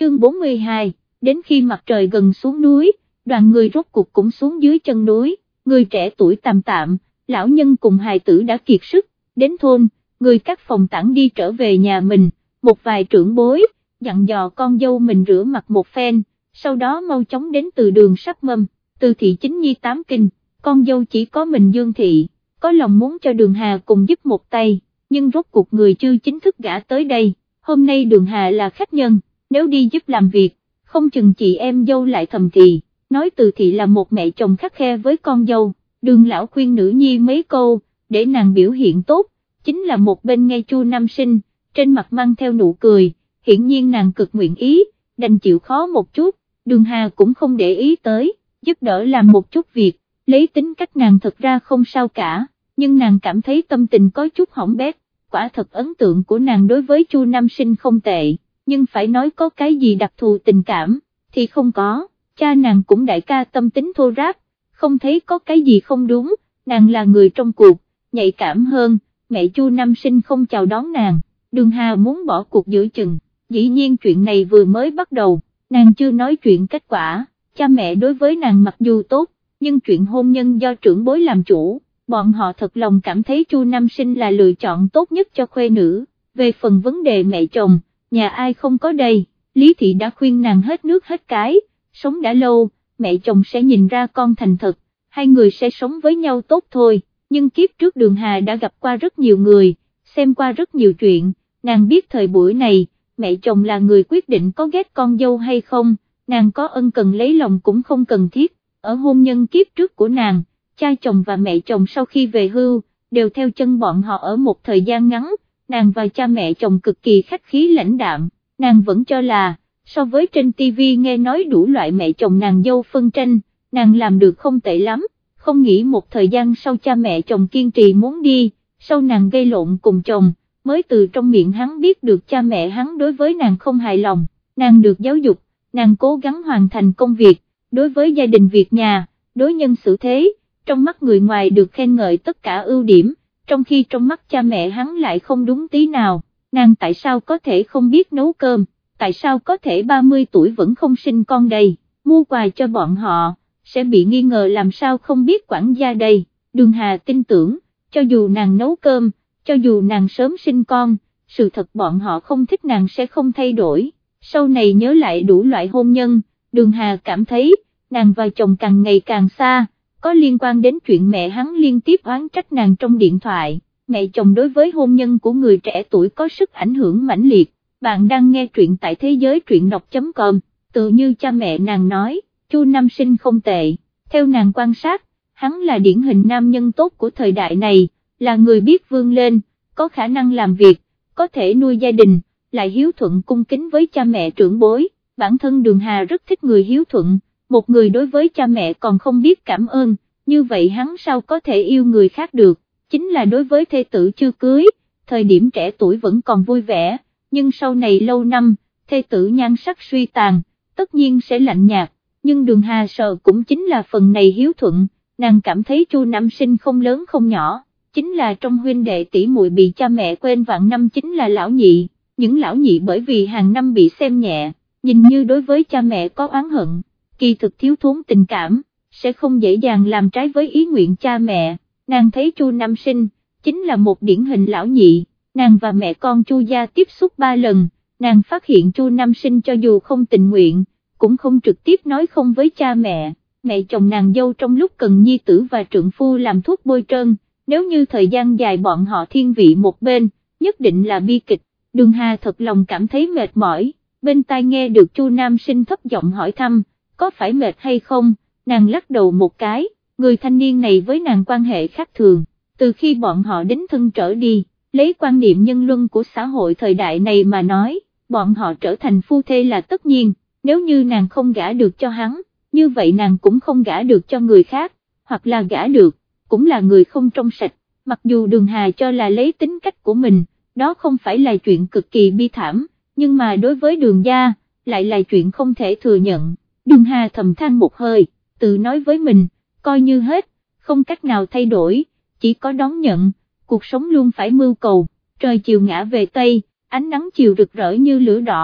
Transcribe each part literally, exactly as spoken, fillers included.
chương bốn mươi hai, đến khi mặt trời gần xuống núi, đoàn người rốt cuộc cũng xuống dưới chân núi, người trẻ tuổi tạm tạm, lão nhân cùng hài tử đã kiệt sức, đến thôn, người các phòng tản đi trở về nhà mình, một vài trưởng bối, dặn dò con dâu mình rửa mặt một phen, sau đó mau chóng đến từ đường Sắc Mâm, từ thị chính nhi tám kinh, con dâu chỉ có mình Dương Thị, có lòng muốn cho Đường Hà cùng giúp một tay, nhưng rốt cuộc người chưa chính thức gả tới đây, hôm nay Đường Hà là khách nhân, nếu đi giúp làm việc, không chừng chị em dâu lại thầm thì, nói Từ Thị là một mẹ chồng khắt khe với con dâu, Đường lão khuyên nữ nhi mấy câu, để nàng biểu hiện tốt, chính là một bên ngay Chu Nam Sinh, trên mặt mang theo nụ cười, hiển nhiên nàng cực nguyện ý, đành chịu khó một chút, Đường Hà cũng không để ý tới, giúp đỡ làm một chút việc, lấy tính cách nàng thật ra không sao cả, nhưng nàng cảm thấy tâm tình có chút hỏng bét, quả thật ấn tượng của nàng đối với Chu Nam Sinh không tệ, nhưng phải nói có cái gì đặc thù tình cảm, thì không có, cha nàng cũng đại ca tâm tính thô ráp, không thấy có cái gì không đúng, nàng là người trong cuộc, nhạy cảm hơn, mẹ Chu Nam Sinh không chào đón nàng, Đường Hà muốn bỏ cuộc giữa chừng, dĩ nhiên chuyện này vừa mới bắt đầu, nàng chưa nói chuyện kết quả, cha mẹ đối với nàng mặc dù tốt, nhưng chuyện hôn nhân do trưởng bối làm chủ, bọn họ thật lòng cảm thấy Chu Nam Sinh là lựa chọn tốt nhất cho khuê nữ, về phần vấn đề mẹ chồng, nhà ai không có đây, Lý Thị đã khuyên nàng hết nước hết cái, sống đã lâu, mẹ chồng sẽ nhìn ra con thành thật, hai người sẽ sống với nhau tốt thôi, nhưng kiếp trước Đường Hà đã gặp qua rất nhiều người, xem qua rất nhiều chuyện, nàng biết thời buổi này, mẹ chồng là người quyết định có ghét con dâu hay không, nàng có ân cần lấy lòng cũng không cần thiết, ở hôn nhân kiếp trước của nàng, cha chồng và mẹ chồng sau khi về hưu, đều theo chân bọn họ ở một thời gian ngắn, nàng và cha mẹ chồng cực kỳ khách khí lãnh đạm, nàng vẫn cho là, so với trên tivi nghe nói đủ loại mẹ chồng nàng dâu phân tranh, nàng làm được không tệ lắm, không nghĩ một thời gian sau cha mẹ chồng kiên trì muốn đi, sau nàng gây lộn cùng chồng, mới từ trong miệng hắn biết được cha mẹ hắn đối với nàng không hài lòng, nàng được giáo dục, nàng cố gắng hoàn thành công việc, đối với gia đình việc nhà, đối nhân xử thế, trong mắt người ngoài được khen ngợi tất cả ưu điểm, trong khi trong mắt cha mẹ hắn lại không đúng tí nào, nàng tại sao có thể không biết nấu cơm, tại sao có thể ba mươi tuổi vẫn không sinh con đây, mua quà cho bọn họ, sẽ bị nghi ngờ làm sao không biết quản gia đây, Đường Hà tin tưởng, cho dù nàng nấu cơm, cho dù nàng sớm sinh con, sự thật bọn họ không thích nàng sẽ không thay đổi, sau này nhớ lại đủ loại hôn nhân, Đường Hà cảm thấy, nàng và chồng càng ngày càng xa, có liên quan đến chuyện mẹ hắn liên tiếp oán trách nàng trong điện thoại, mẹ chồng đối với hôn nhân của người trẻ tuổi có sức ảnh hưởng mãnh liệt, bạn đang nghe truyện tại thế giới truyện đọc.com, tự như cha mẹ nàng nói, Chu Nam Sinh không tệ, theo nàng quan sát, hắn là điển hình nam nhân tốt của thời đại này, là người biết vươn lên, có khả năng làm việc, có thể nuôi gia đình, lại hiếu thuận cung kính với cha mẹ trưởng bối, bản thân Đường Hà rất thích người hiếu thuận, một người đối với cha mẹ còn không biết cảm ơn, như vậy hắn sao có thể yêu người khác được, chính là đối với thê tử chưa cưới, thời điểm trẻ tuổi vẫn còn vui vẻ, nhưng sau này lâu năm, thê tử nhan sắc suy tàn, tất nhiên sẽ lạnh nhạt, nhưng Đường Hà sợ cũng chính là phần này hiếu thuận, nàng cảm thấy Chu Nam Sinh không lớn không nhỏ, chính là trong huynh đệ tỷ muội bị cha mẹ quên vạn năm chính là lão nhị, những lão nhị bởi vì hàng năm bị xem nhẹ, nhìn như đối với cha mẹ có oán hận, kỳ thực thiếu thốn tình cảm, sẽ không dễ dàng làm trái với ý nguyện cha mẹ, nàng thấy Chu Nam Sinh, chính là một điển hình lão nhị, nàng và mẹ con Chu gia tiếp xúc ba lần, nàng phát hiện Chu Nam Sinh cho dù không tình nguyện, cũng không trực tiếp nói không với cha mẹ, mẹ chồng nàng dâu trong lúc cần nhi tử và trượng phu làm thuốc bôi trơn, nếu như thời gian dài bọn họ thiên vị một bên, nhất định là bi kịch, Đường Hà thật lòng cảm thấy mệt mỏi, bên tai nghe được Chu Nam Sinh thấp giọng hỏi thăm, có phải mệt hay không, nàng lắc đầu một cái, người thanh niên này với nàng quan hệ khác thường, từ khi bọn họ đến thân trở đi, lấy quan niệm nhân luân của xã hội thời đại này mà nói, bọn họ trở thành phu thê là tất nhiên, nếu như nàng không gả được cho hắn, như vậy nàng cũng không gả được cho người khác, hoặc là gả được, cũng là người không trong sạch, mặc dù Đường Hà cho là lấy tính cách của mình, đó không phải là chuyện cực kỳ bi thảm, nhưng mà đối với Đường gia, lại là chuyện không thể thừa nhận, Đường Hà thầm than một hơi, tự nói với mình, coi như hết, không cách nào thay đổi, chỉ có đón nhận, cuộc sống luôn phải mưu cầu, trời chiều ngã về Tây, ánh nắng chiều rực rỡ như lửa đỏ,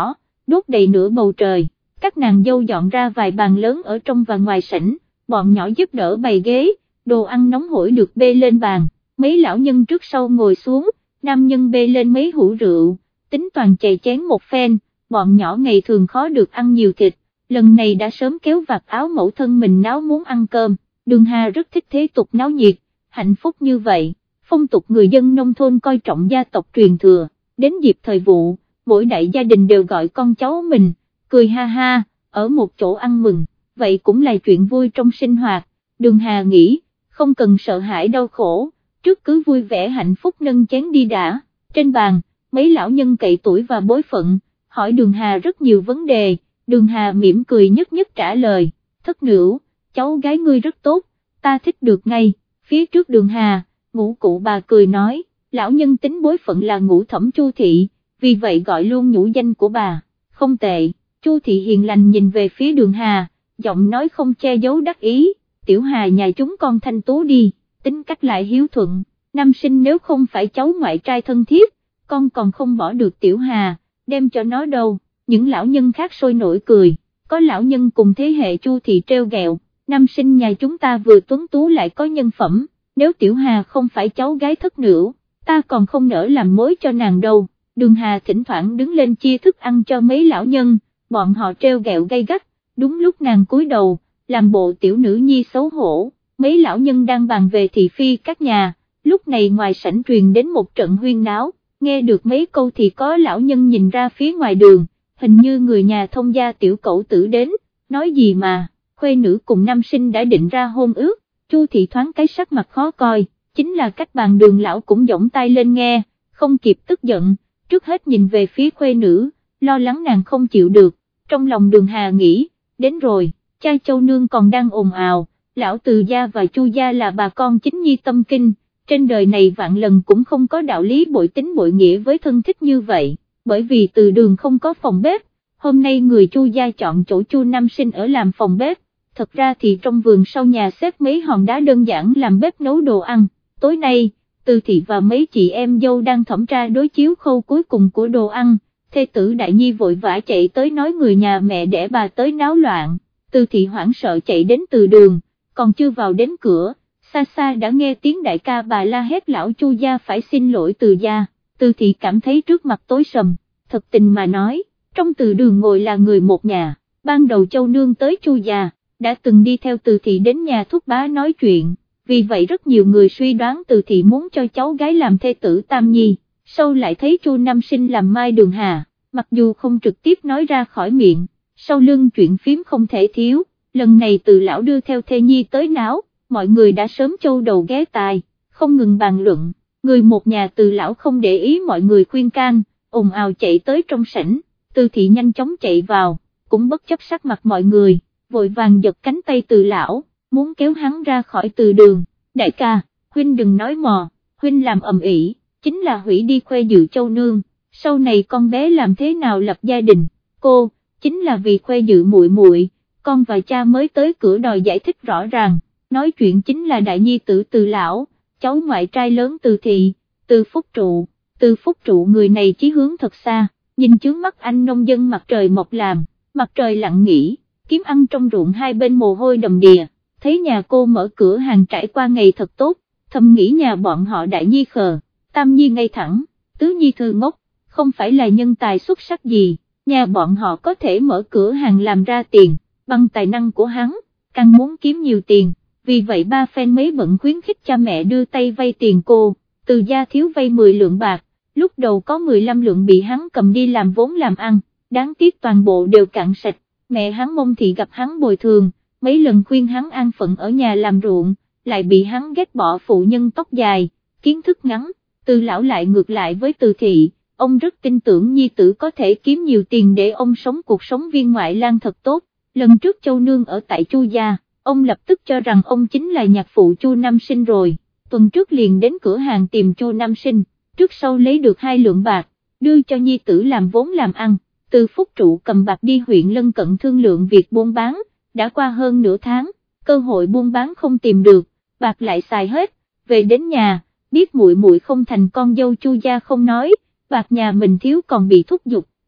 đốt đầy nửa bầu trời. Các nàng dâu dọn ra vài bàn lớn ở trong và ngoài sảnh, bọn nhỏ giúp đỡ bày ghế, đồ ăn nóng hổi được bê lên bàn, mấy lão nhân trước sau ngồi xuống, nam nhân bê lên mấy hũ rượu, tính toàn chày chén một phen, bọn nhỏ ngày thường khó được ăn nhiều thịt, lần này đã sớm kéo vạt áo mẫu thân mình náo muốn ăn cơm. Đường Hà rất thích thế tục náo nhiệt, hạnh phúc như vậy, phong tục người dân nông thôn coi trọng gia tộc truyền thừa, đến dịp thời vụ, mỗi đại gia đình đều gọi con cháu mình, cười ha ha, ở một chỗ ăn mừng, vậy cũng là chuyện vui trong sinh hoạt. Đường Hà nghĩ, không cần sợ hãi đau khổ, trước cứ vui vẻ hạnh phúc nâng chén đi đã. Trên bàn, mấy lão nhân cậy tuổi và bối phận, hỏi Đường Hà rất nhiều vấn đề, Đường Hà mỉm cười nhất nhất trả lời, thất nữ, cháu gái ngươi rất tốt, ta thích được ngay. Phía trước Đường Hà, Ngũ cụ bà cười nói, lão nhân tính bối phận là Ngũ thẩm Chu thị, vì vậy gọi luôn nhũ danh của bà, không tệ. Chu thị hiền lành nhìn về phía Đường Hà, giọng nói không che giấu đắc ý, tiểu Hà nhà chúng con thanh tú đi, tính cách lại hiếu thuận, nam sinh nếu không phải cháu ngoại trai thân thiết, con còn không bỏ được tiểu Hà, đem cho nó đâu. Những lão nhân khác sôi nổi cười, có lão nhân cùng thế hệ Chu thị treo gẹo, nam sinh nhà chúng ta vừa tuấn tú lại có nhân phẩm, nếu tiểu Hà không phải cháu gái thất nữ, ta còn không nỡ làm mối cho nàng đâu. Đường Hà thỉnh thoảng đứng lên chia thức ăn cho mấy lão nhân, bọn họ treo gẹo gay gắt, đúng lúc nàng cúi đầu, làm bộ tiểu nữ nhi xấu hổ, mấy lão nhân đang bàn về thị phi các nhà, lúc này ngoài sảnh truyền đến một trận huyên náo, nghe được mấy câu thì có lão nhân nhìn ra phía ngoài đường, hình như người nhà thông gia tiểu cẩu tử đến, nói gì mà, khuê nữ cùng nam sinh đã định ra hôn ước. Chu thị thoáng cái sắc mặt khó coi, chính là cách bàn Đường lão cũng giỏng tay lên nghe, không kịp tức giận, trước hết nhìn về phía khuê nữ, lo lắng nàng không chịu được, trong lòng Đường Hà nghĩ, đến rồi, cha Châu nương còn đang ồn ào, lão Từ gia và Chu gia là bà con chính nhi tâm kinh, trên đời này vạn lần cũng không có đạo lý bội tính bội nghĩa với thân thích như vậy, bởi vì Từ đường không có phòng bếp, hôm nay người Chu gia chọn chỗ Chu nam sinh ở làm phòng bếp. Thật ra thì trong vườn sau nhà xếp mấy hòn đá đơn giản làm bếp nấu đồ ăn, tối nay, Từ thị và mấy chị em dâu đang thẩm tra đối chiếu khâu cuối cùng của đồ ăn, thê tử Đại Nhi vội vã chạy tới nói người nhà mẹ đẻ bà tới náo loạn, Từ thị hoảng sợ chạy đến từ đường, còn chưa vào đến cửa, xa xa đã nghe tiếng đại ca bà la hét lão Chu gia phải xin lỗi Từ gia, Từ thị cảm thấy trước mặt tối sầm, thật tình mà nói, trong Từ đường ngồi là người một nhà, ban đầu Châu nương tới Chu gia đã từng đi theo Từ thị đến nhà thúc bá nói chuyện, vì vậy rất nhiều người suy đoán Từ thị muốn cho cháu gái làm thê tử Tam Nhi, sau lại thấy Chu nam sinh làm Mai Đường Hà, mặc dù không trực tiếp nói ra khỏi miệng, sau lưng chuyện phím không thể thiếu, lần này Từ lão đưa theo thê nhi tới náo, mọi người đã sớm châu đầu ghé tai, không ngừng bàn luận, người một nhà Từ lão không để ý mọi người khuyên can, ồn ào chạy tới trong sảnh, Từ thị nhanh chóng chạy vào, cũng bất chấp sắc mặt mọi người, vội vàng giật cánh tay Từ lão, muốn kéo hắn ra khỏi Từ đường, đại ca, huynh đừng nói mò, huynh làm ầm ĩ, chính là hủy đi khoe dự Châu nương, sau này con bé làm thế nào lập gia đình, cô, chính là vì khoe dự muội muội, con và cha mới tới cửa đòi giải thích rõ ràng, nói chuyện chính là đại nhi tử Từ lão, cháu ngoại trai lớn Từ thị, Từ phúc trụ, Từ phúc trụ người này chí hướng thật xa, nhìn chướng mắt anh nông dân mặt trời mọc làm, mặt trời lặn nghỉ, kiếm ăn trong ruộng hai bên mồ hôi đầm đìa, thấy nhà cô mở cửa hàng trải qua ngày thật tốt, thầm nghĩ nhà bọn họ Đại Nhi khờ, Tam Nhi ngay thẳng, Tứ Nhi thơ ngốc, không phải là nhân tài xuất sắc gì, nhà bọn họ có thể mở cửa hàng làm ra tiền, bằng tài năng của hắn, càng muốn kiếm nhiều tiền, vì vậy ba phen mấy bận khuyến khích cha mẹ đưa tay vay tiền cô, Từ gia thiếu vay mười lượng bạc, lúc đầu có mười lăm lượng bị hắn cầm đi làm vốn làm ăn, đáng tiếc toàn bộ đều cạn sạch, mẹ hắn Mông thị gặp hắn bồi thường, mấy lần khuyên hắn an phận ở nhà làm ruộng, lại bị hắn ghét bỏ phụ nhân tóc dài, kiến thức ngắn, Từ lão lại ngược lại với Từ thị, ông rất tin tưởng nhi tử có thể kiếm nhiều tiền để ông sống cuộc sống viên ngoại lang thật tốt, lần trước Châu nương ở tại Chu gia, ông lập tức cho rằng ông chính là nhạc phụ Chu nam sinh rồi, tuần trước liền đến cửa hàng tìm Chu nam sinh, trước sau lấy được hai lượng bạc, đưa cho nhi tử làm vốn làm ăn, Từ phúc trụ cầm bạc đi huyện lân cận thương lượng việc buôn bán, đã qua hơn nửa tháng, cơ hội buôn bán không tìm được, bạc lại xài hết, về đến nhà, biết muội muội không thành con dâu Chu gia không nói, bạc nhà mình thiếu còn bị thúc giục,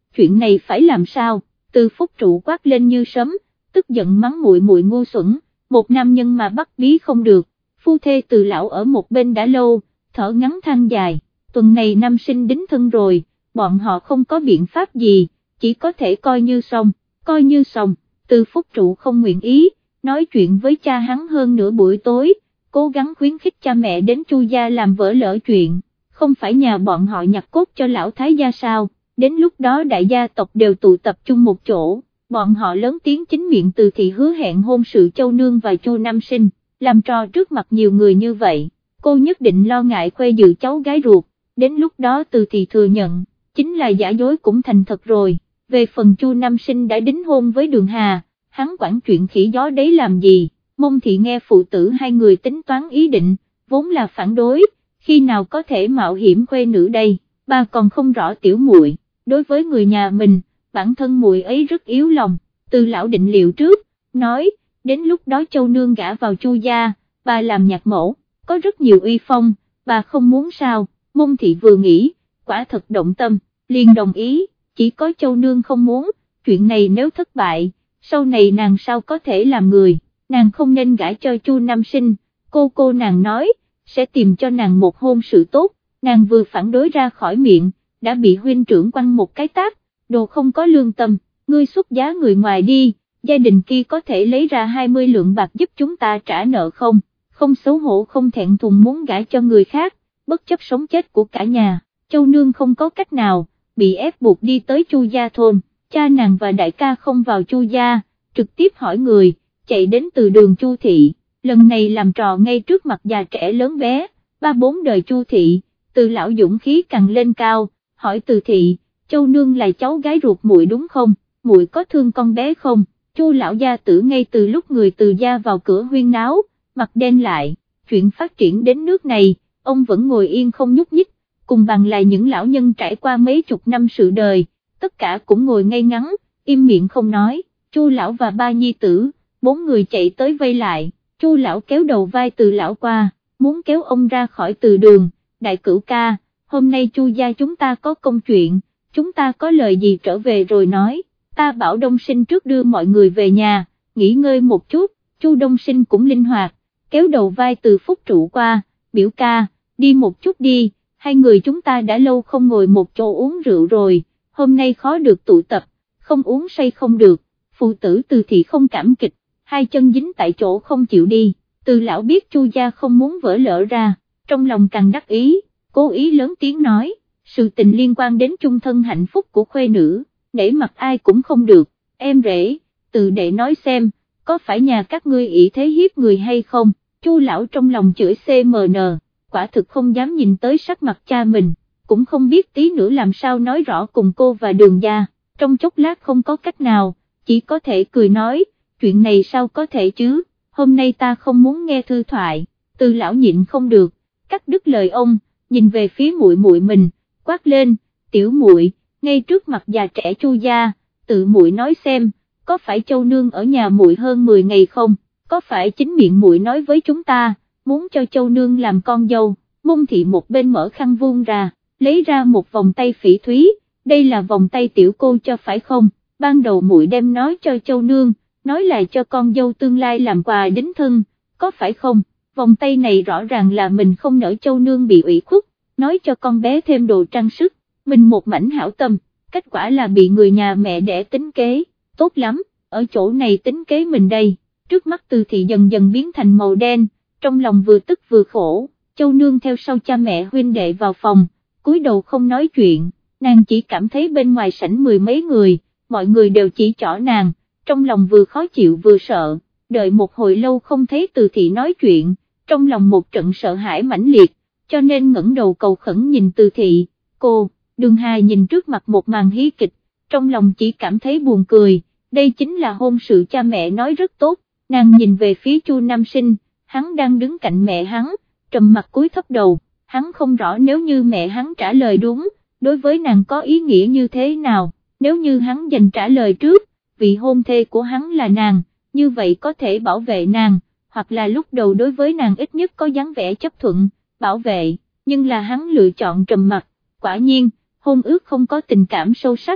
chuyện này phải làm sao? Từ Phúc Trụ quát lên như sấm, tức giận mắng muội muội ngu xuẩn, một nam nhân mà bắt bí không được. Phu thê Từ lão ở một bên đã lâu, thở ngắn than dài, tuần này nam sinh đính thân rồi, bọn họ không có biện pháp gì, chỉ có thể coi như xong, coi như xong. Từ Phúc Trụ không nguyện ý, nói chuyện với cha hắn hơn nửa buổi tối, cố gắng khuyến khích cha mẹ đến Chu gia làm vỡ lỡ chuyện, không phải nhà bọn họ nhặt cốt cho lão thái gia sao, đến lúc đó đại gia tộc đều tụ tập chung một chỗ, bọn họ lớn tiếng chính miệng Từ thị hứa hẹn hôn sự Châu Nương và Chu Nam Sinh, làm trò trước mặt nhiều người như vậy, cô nhất định lo ngại khoe dự cháu gái ruột, đến lúc đó Từ thị thừa nhận, chính là giả dối cũng thành thật rồi. Về phần Chu Nam Sinh đã đính hôn với Đường Hà, hắn quản chuyện khỉ gió đấy làm gì, Mông thị nghe phụ tử hai người tính toán ý định, vốn là phản đối, khi nào có thể mạo hiểm khuê nữ đây, bà còn không rõ tiểu muội, đối với người nhà mình, bản thân muội ấy rất yếu lòng, Từ lão định liệu trước, nói, đến lúc đó Châu Nương gả vào Chu gia, bà làm nhạc mẫu, có rất nhiều uy phong, bà không muốn sao, Mông thị vừa nghĩ, quả thật động tâm, liền đồng ý. Chỉ có Châu Nương không muốn, chuyện này nếu thất bại, sau này nàng sao có thể làm người, nàng không nên gả cho Chu Nam Sinh, cô cô nàng nói, sẽ tìm cho nàng một hôn sự tốt, nàng vừa phản đối ra khỏi miệng, đã bị huynh trưởng quăng một cái tát, đồ không có lương tâm, ngươi xuất giá người ngoài đi, gia đình kia có thể lấy ra hai mươi lượng bạc giúp chúng ta trả nợ không, không xấu hổ không thẹn thùng muốn gả cho người khác, bất chấp sống chết của cả nhà, Châu Nương không có cách nào, bị ép buộc đi tới Chu gia thôn, cha nàng và đại ca không vào Chu gia, trực tiếp hỏi người, chạy đến từ đường Chu thị, lần này làm trò ngay trước mặt già trẻ lớn bé, ba bốn đời Chu thị, Từ lão dũng khí càng lên cao, hỏi Từ thị, Châu Nương là cháu gái ruột muội đúng không, muội có thương con bé không, Chu lão gia tử ngay từ lúc người Từ gia vào cửa huyên náo, mặt đen lại, chuyện phát triển đến nước này, ông vẫn ngồi yên không nhúc nhích, cùng bằng là những lão nhân trải qua mấy chục năm sự đời, tất cả cũng ngồi ngay ngắn, im miệng không nói, Chu lão và ba nhi tử, bốn người chạy tới vây lại, Chu lão kéo đầu vai Từ lão qua, muốn kéo ông ra khỏi Từ đường, đại cửu ca, hôm nay Chu gia chúng ta có công chuyện, chúng ta có lời gì trở về rồi nói, ta bảo Đông Sinh trước đưa mọi người về nhà, nghỉ ngơi một chút, Chu Đông Sinh cũng linh hoạt, kéo đầu vai Từ Phúc Trụ qua, biểu ca, đi một chút đi. Hai người chúng ta đã lâu không ngồi một chỗ uống rượu rồi, hôm nay khó được tụ tập, không uống say không được, phụ tử Từ thị không cảm kịch, hai chân dính tại chỗ không chịu đi, Từ lão biết Chu gia không muốn vỡ lỡ ra, trong lòng càng đắc ý, cố ý lớn tiếng nói, sự tình liên quan đến chung thân hạnh phúc của khuê nữ, nể mặt ai cũng không được, em rể, Từ đệ nói xem, có phải nhà các ngươi ỷ thế hiếp người hay không, Chu lão trong lòng chửi xê em en. Quả thực không dám nhìn tới sắc mặt cha mình, cũng không biết tí nữa làm sao nói rõ cùng cô và Đường gia, trong chốc lát không có cách nào, chỉ có thể cười nói, chuyện này sao có thể chứ, hôm nay ta không muốn nghe thư thoại, Từ lão nhịn không được, cắt đứt lời ông, nhìn về phía muội muội mình, quát lên, tiểu muội, ngay trước mặt già trẻ Chu gia, tự muội nói xem, có phải Châu Nương ở nhà muội hơn mười ngày không, có phải chính miệng muội nói với chúng ta, muốn cho Châu Nương làm con dâu, Mông thị một bên mở khăn vuông ra, lấy ra một vòng tay phỉ thúy, đây là vòng tay tiểu cô cho phải không, ban đầu muội đem nói cho Châu Nương, nói là cho con dâu tương lai làm quà đính thân, có phải không, vòng tay này rõ ràng là mình không nỡ Châu Nương bị ủy khuất, nói cho con bé thêm đồ trang sức, mình một mảnh hảo tâm, kết quả là bị người nhà mẹ đẻ tính kế, tốt lắm, ở chỗ này tính kế mình đây, trước mắt Từ thị dần dần biến thành màu đen, trong lòng vừa tức vừa khổ, Châu Nương theo sau cha mẹ huynh đệ vào phòng, cúi đầu không nói chuyện, nàng chỉ cảm thấy bên ngoài sảnh mười mấy người, mọi người đều chỉ trỏ nàng, trong lòng vừa khó chịu vừa sợ, đợi một hồi lâu không thấy Từ thị nói chuyện, trong lòng một trận sợ hãi mãnh liệt, cho nên ngẩng đầu cầu khẩn nhìn Từ thị, cô, Đường Hà nhìn trước mặt một màn hí kịch, trong lòng chỉ cảm thấy buồn cười, đây chính là hôn sự cha mẹ nói rất tốt, nàng nhìn về phía Chu Nam Sinh, hắn đang đứng cạnh mẹ hắn, trầm mặt cúi thấp đầu, hắn không rõ nếu như mẹ hắn trả lời đúng, đối với nàng có ý nghĩa như thế nào, nếu như hắn dành trả lời trước, vị hôn thê của hắn là nàng, như vậy có thể bảo vệ nàng, hoặc là lúc đầu đối với nàng ít nhất có dáng vẻ chấp thuận, bảo vệ, nhưng là hắn lựa chọn trầm mặt, quả nhiên, hôn ước không có tình cảm sâu sắc,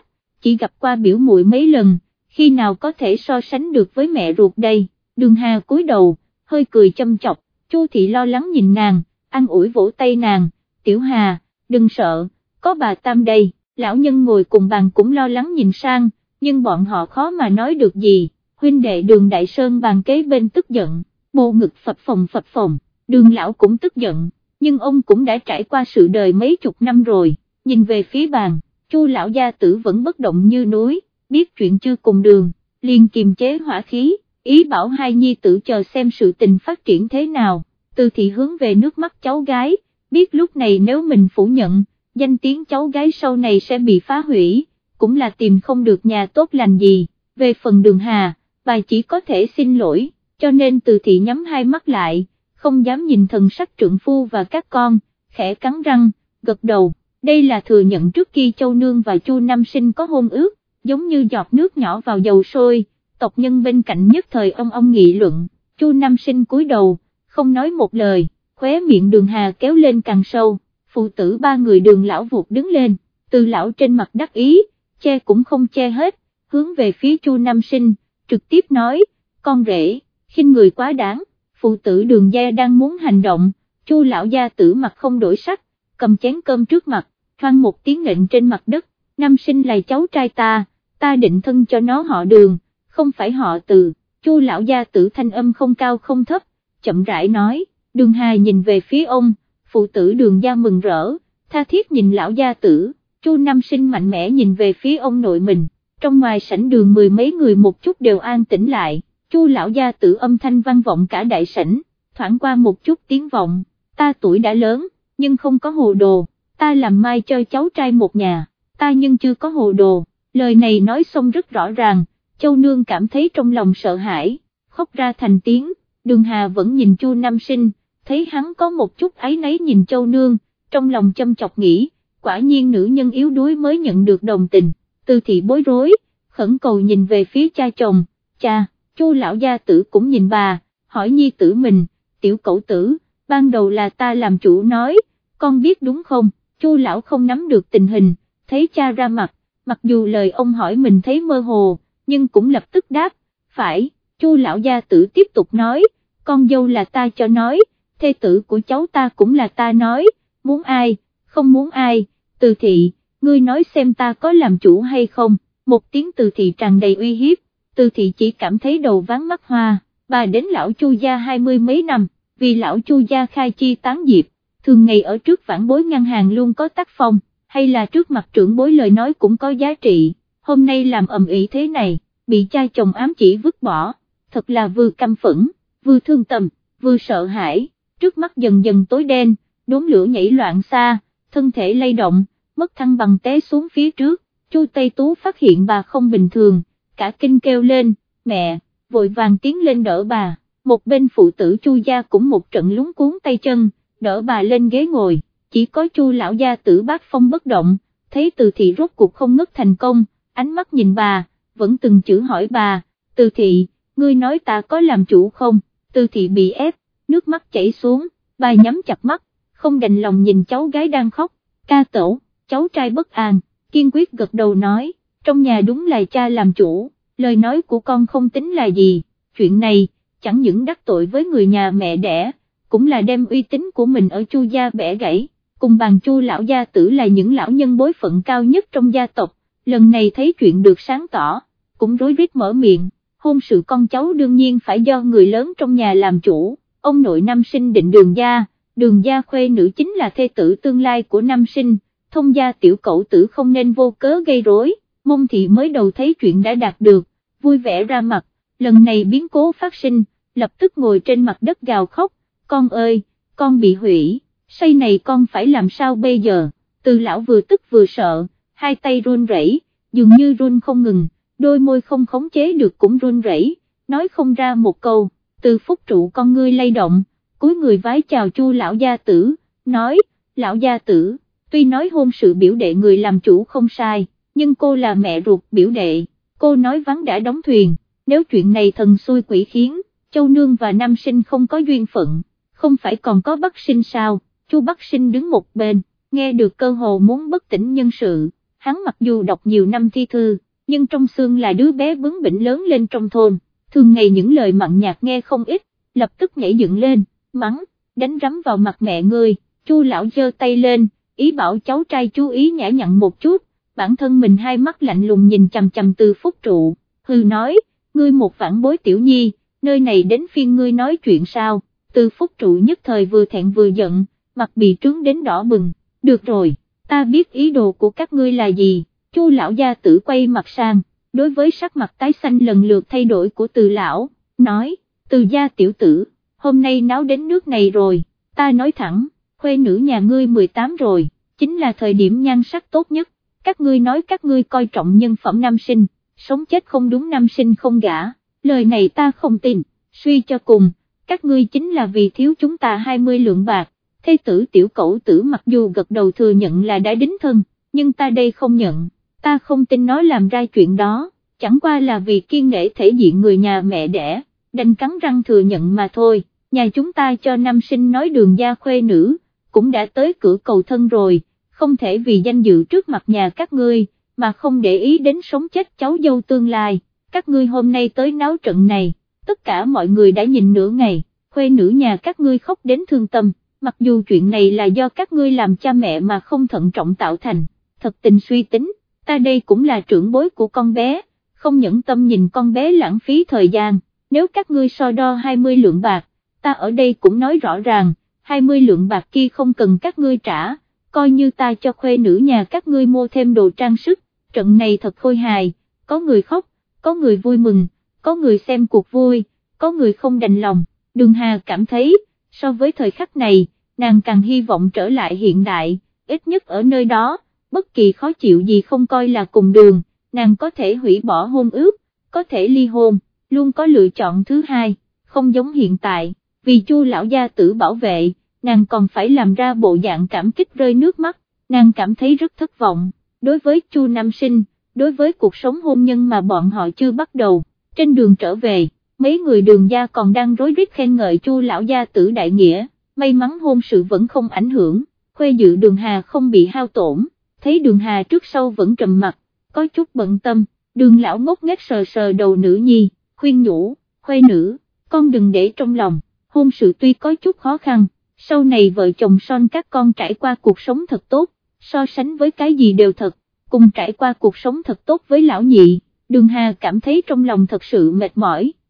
chỉ gặp qua biểu muội mấy lần, khi nào có thể so sánh được với mẹ ruột đây. Đường Hà cúi đầu, hơi cười châm chọc, Chu Thị lo lắng nhìn nàng, an ủi vỗ tay nàng, Tiểu Hà, đừng sợ, có bà Tam đây. Lão nhân ngồi cùng bàn cũng lo lắng nhìn sang, nhưng bọn họ khó mà nói được gì. Huynh đệ Đường Đại Sơn bàn kế bên tức giận, bộ ngực phập phồng phập phồng, Đường lão cũng tức giận, nhưng ông cũng đã trải qua sự đời mấy chục năm rồi. Nhìn về phía bàn, Chu lão gia tử vẫn bất động như núi, biết chuyện chưa cùng Đường, liền kiềm chế hỏa khí, ý bảo hai nhi tử chờ xem sự tình phát triển thế nào. Từ Thị hướng về nước mắt cháu gái, biết lúc này nếu mình phủ nhận, danh tiếng cháu gái sau này sẽ bị phá hủy, cũng là tìm không được nhà tốt lành gì. Về phần Đường Hà, bà chỉ có thể xin lỗi, cho nên Từ Thị nhắm hai mắt lại, không dám nhìn thần sắc trượng phu và các con, khẽ cắn răng, gật đầu. Đây là thừa nhận trước khi Châu Nương và Chu Nam Sinh có hôn ước, giống như giọt nước nhỏ vào dầu sôi, tộc nhân bên cạnh nhất thời ông ông nghị luận. Chu Nam Sinh cúi đầu, không nói một lời, khóe miệng Đường Hà kéo lên càng sâu. Phụ tử ba người Đường lão vụt đứng lên, Từ lão trên mặt đắc ý, che cũng không che hết, hướng về phía Chu Nam Sinh, trực tiếp nói, con rể, khinh người quá đáng. Phụ tử Đường gia đang muốn hành động, Chu lão gia tử mặt không đổi sắc, cầm chén cơm trước mặt, thoang một tiếng nện trên mặt đất, Nam Sinh là cháu trai ta, ta định thân cho nó họ Đường, không phải họ Từ. Chu lão gia tử thanh âm không cao không thấp, chậm rãi nói. Đường Hà nhìn về phía ông, phụ tử Đường gia mừng rỡ, tha thiết nhìn lão gia tử. Chu Nam Sinh mạnh mẽ nhìn về phía ông nội mình, trong ngoài sảnh đường mười mấy người một chút đều an tĩnh lại. Chu lão gia tử âm thanh vang vọng cả đại sảnh, thoảng qua một chút tiếng vọng, ta tuổi đã lớn, nhưng không có hồ đồ, ta làm mai cho cháu trai một nhà, ta nhưng chưa có hồ đồ. Lời này nói xong rất rõ ràng, Châu Nương cảm thấy trong lòng sợ hãi, khóc ra thành tiếng. Đường Hà vẫn nhìn Chu Nam Sinh, thấy hắn có một chút áy náy nhìn Châu Nương, trong lòng châm chọc nghĩ, quả nhiên nữ nhân yếu đuối mới nhận được đồng tình. Từ Thị bối rối, khẩn cầu nhìn về phía cha chồng, cha. Chu lão gia tử cũng nhìn bà, hỏi nhi tử mình, tiểu cẩu tử, ban đầu là ta làm chủ nói, con biết đúng không? Chu lão không nắm được tình hình, thấy cha ra mặt, mặc dù lời ông hỏi mình thấy mơ hồ, nhưng cũng lập tức đáp, phải. Chu lão gia tử tiếp tục nói, con dâu là ta cho nói, thê tử của cháu ta cũng là ta nói, muốn ai, không muốn ai. Từ Thị, ngươi nói xem ta có làm chủ hay không? Một tiếng Từ Thị tràn đầy uy hiếp. Từ Thị chỉ cảm thấy đầu váng mắt hoa, bà đến lão Chu gia hai mươi mấy năm, vì lão Chu gia khai chi tán diệp, thường ngày ở trước vãn bối ngân hàng luôn có tác phong, hay là trước mặt trưởng bối lời nói cũng có giá trị, hôm nay làm ầm ĩ thế này, bị cha chồng ám chỉ vứt bỏ, thật là vừa căm phẫn, vừa thương tâm, vừa sợ hãi. Trước mắt dần dần tối đen, đốm lửa nhảy loạn xa, thân thể lay động, mất thăng bằng té xuống phía trước. Chu Tây Tú phát hiện bà không bình thường, cả kinh kêu lên, mẹ, vội vàng tiến lên đỡ bà. Một bên phụ tử Chu gia cũng một trận lúng cuốn tay chân, đỡ bà lên ghế ngồi. Chỉ có Chu lão gia tử bác phong bất động, thấy Từ Thị rốt cuộc không ngất thành công, ánh mắt nhìn bà, vẫn từng chữ hỏi bà, Từ Thị, ngươi nói ta có làm chủ không? Từ Thị bị ép, nước mắt chảy xuống, bà nhắm chặt mắt, không đành lòng nhìn cháu gái đang khóc. Ca tẩu, cháu trai bất an, kiên quyết gật đầu nói, trong nhà đúng là cha làm chủ, lời nói của con không tính là gì, chuyện này, chẳng những đắc tội với người nhà mẹ đẻ, cũng là đem uy tín của mình ở Chu gia bẻ gãy. Cùng bàn Chu lão gia tử là những lão nhân bối phận cao nhất trong gia tộc, lần này thấy chuyện được sáng tỏ, cũng rối rít mở miệng, hôn sự con cháu đương nhiên phải do người lớn trong nhà làm chủ. Ông nội Nam Sinh định Đường gia, Đường gia khuê nữ chính là thê tử tương lai của Nam Sinh, thông gia tiểu cẩu tử không nên vô cớ gây rối. Mông Thị mới đầu thấy chuyện đã đạt được, vui vẻ ra mặt, lần này biến cố phát sinh, lập tức ngồi trên mặt đất gào khóc, con ơi, con bị hủy, xây này con phải làm sao bây giờ? Từ lão vừa tức vừa sợ, hai tay run rẩy, dường như run không ngừng, đôi môi không khống chế được cũng run rẩy, nói không ra một câu. Từ Phúc trụ con ngươi lay động, cúi người vái chào Chu lão gia tử, nói, lão gia tử, tuy nói hôn sự biểu đệ người làm chủ không sai, nhưng cô là mẹ ruột biểu đệ, cô nói vắng đã đóng thuyền, nếu chuyện này thần xui quỷ khiến, Châu Nương và Nam Sinh không có duyên phận, không phải còn có Bắc Sinh sao? Chu Bắc Sinh đứng một bên, nghe được cơ hồ muốn bất tỉnh nhân sự, hắn mặc dù đọc nhiều năm thi thư, nhưng trong xương là đứa bé bướng bỉnh lớn lên trong thôn, thường ngày những lời mặn nhạt nghe không ít, lập tức nhảy dựng lên, mắng, đánh rắm vào mặt mẹ ngươi. Chu lão giơ tay lên, ý bảo cháu trai chú ý nhã nhặn một chút, bản thân mình hai mắt lạnh lùng nhìn chằm chằm Từ Phúc Trụ, hừ nói, ngươi một phản bối tiểu nhi, nơi này đến phiên ngươi nói chuyện sao? Từ Phúc Trụ nhất thời vừa thẹn vừa giận, mặt bị trướng đến đỏ bừng, được rồi, ta biết ý đồ của các ngươi là gì. Chu lão gia tử quay mặt sang, đối với sắc mặt tái xanh lần lượt thay đổi của Từ lão, nói, Từ gia tiểu tử, hôm nay náo đến nước này rồi, ta nói thẳng, khuê nữ nhà ngươi mười tám rồi, chính là thời điểm nhan sắc tốt nhất, các ngươi nói các ngươi coi trọng nhân phẩm nam sinh, sống chết không đúng nam sinh không gả, lời này ta không tin, suy cho cùng, các ngươi chính là vì thiếu chúng ta hai mươi lượng bạc. Thê tử tiểu cẩu tử mặc dù gật đầu thừa nhận là đã đính thân, nhưng ta đây không nhận, ta không tin nó làm ra chuyện đó, chẳng qua là vì kiêng nể thể diện người nhà mẹ đẻ, đành cắn răng thừa nhận mà thôi. Nhà chúng ta cho nam sinh nói đường gia khuê nữ, cũng đã tới cửa cầu thân rồi, không thể vì danh dự trước mặt nhà các ngươi, mà không để ý đến sống chết cháu dâu tương lai. Các ngươi hôm nay tới náo trận này, tất cả mọi người đã nhìn nửa ngày, khuê nữ nhà các ngươi khóc đến thương tâm, mặc dù chuyện này là do các ngươi làm cha mẹ mà không thận trọng tạo thành, thật tình suy tính, ta đây cũng là trưởng bối của con bé, không nhẫn tâm nhìn con bé lãng phí thời gian, nếu các ngươi so đo hai mươi lượng bạc, ta ở đây cũng nói rõ ràng, hai mươi lượng bạc kia không cần các ngươi trả, coi như ta cho khuê nữ nhà các ngươi mua thêm đồ trang sức, trận này thật khôi hài, có người khóc, có người vui mừng, có người xem cuộc vui, có người không đành lòng. Đường Hà cảm thấy, so với thời khắc này, nàng càng hy vọng trở lại hiện đại, ít nhất ở nơi đó, bất kỳ khó chịu gì không coi là cùng đường, nàng có thể hủy bỏ hôn ước, có thể ly hôn, luôn có lựa chọn thứ hai, không giống hiện tại, vì Chu lão gia tử bảo vệ, nàng còn phải làm ra bộ dạng cảm kích rơi nước mắt, nàng cảm thấy rất thất vọng, đối với Chu nam sinh, đối với cuộc sống hôn nhân mà bọn họ chưa bắt đầu. Trên đường trở về, mấy người Đường gia còn đang rối rít khen ngợi Chu lão gia tử đại nghĩa, may mắn hôn sự vẫn không ảnh hưởng, khuê dự Đường Hà không bị hao tổn, thấy Đường Hà trước sau vẫn trầm mặt, có chút bận tâm, Đường lão ngốc nghếch sờ sờ đầu nữ nhi, khuyên nhủ, khuê nữ, con đừng để trong lòng, hôn sự tuy có chút khó khăn, sau này vợ chồng son các con trải qua cuộc sống thật tốt, so sánh với cái gì đều thật, cùng trải qua cuộc sống thật tốt với lão nhị. Đường Hà cảm thấy trong lòng thật sự mệt mỏi,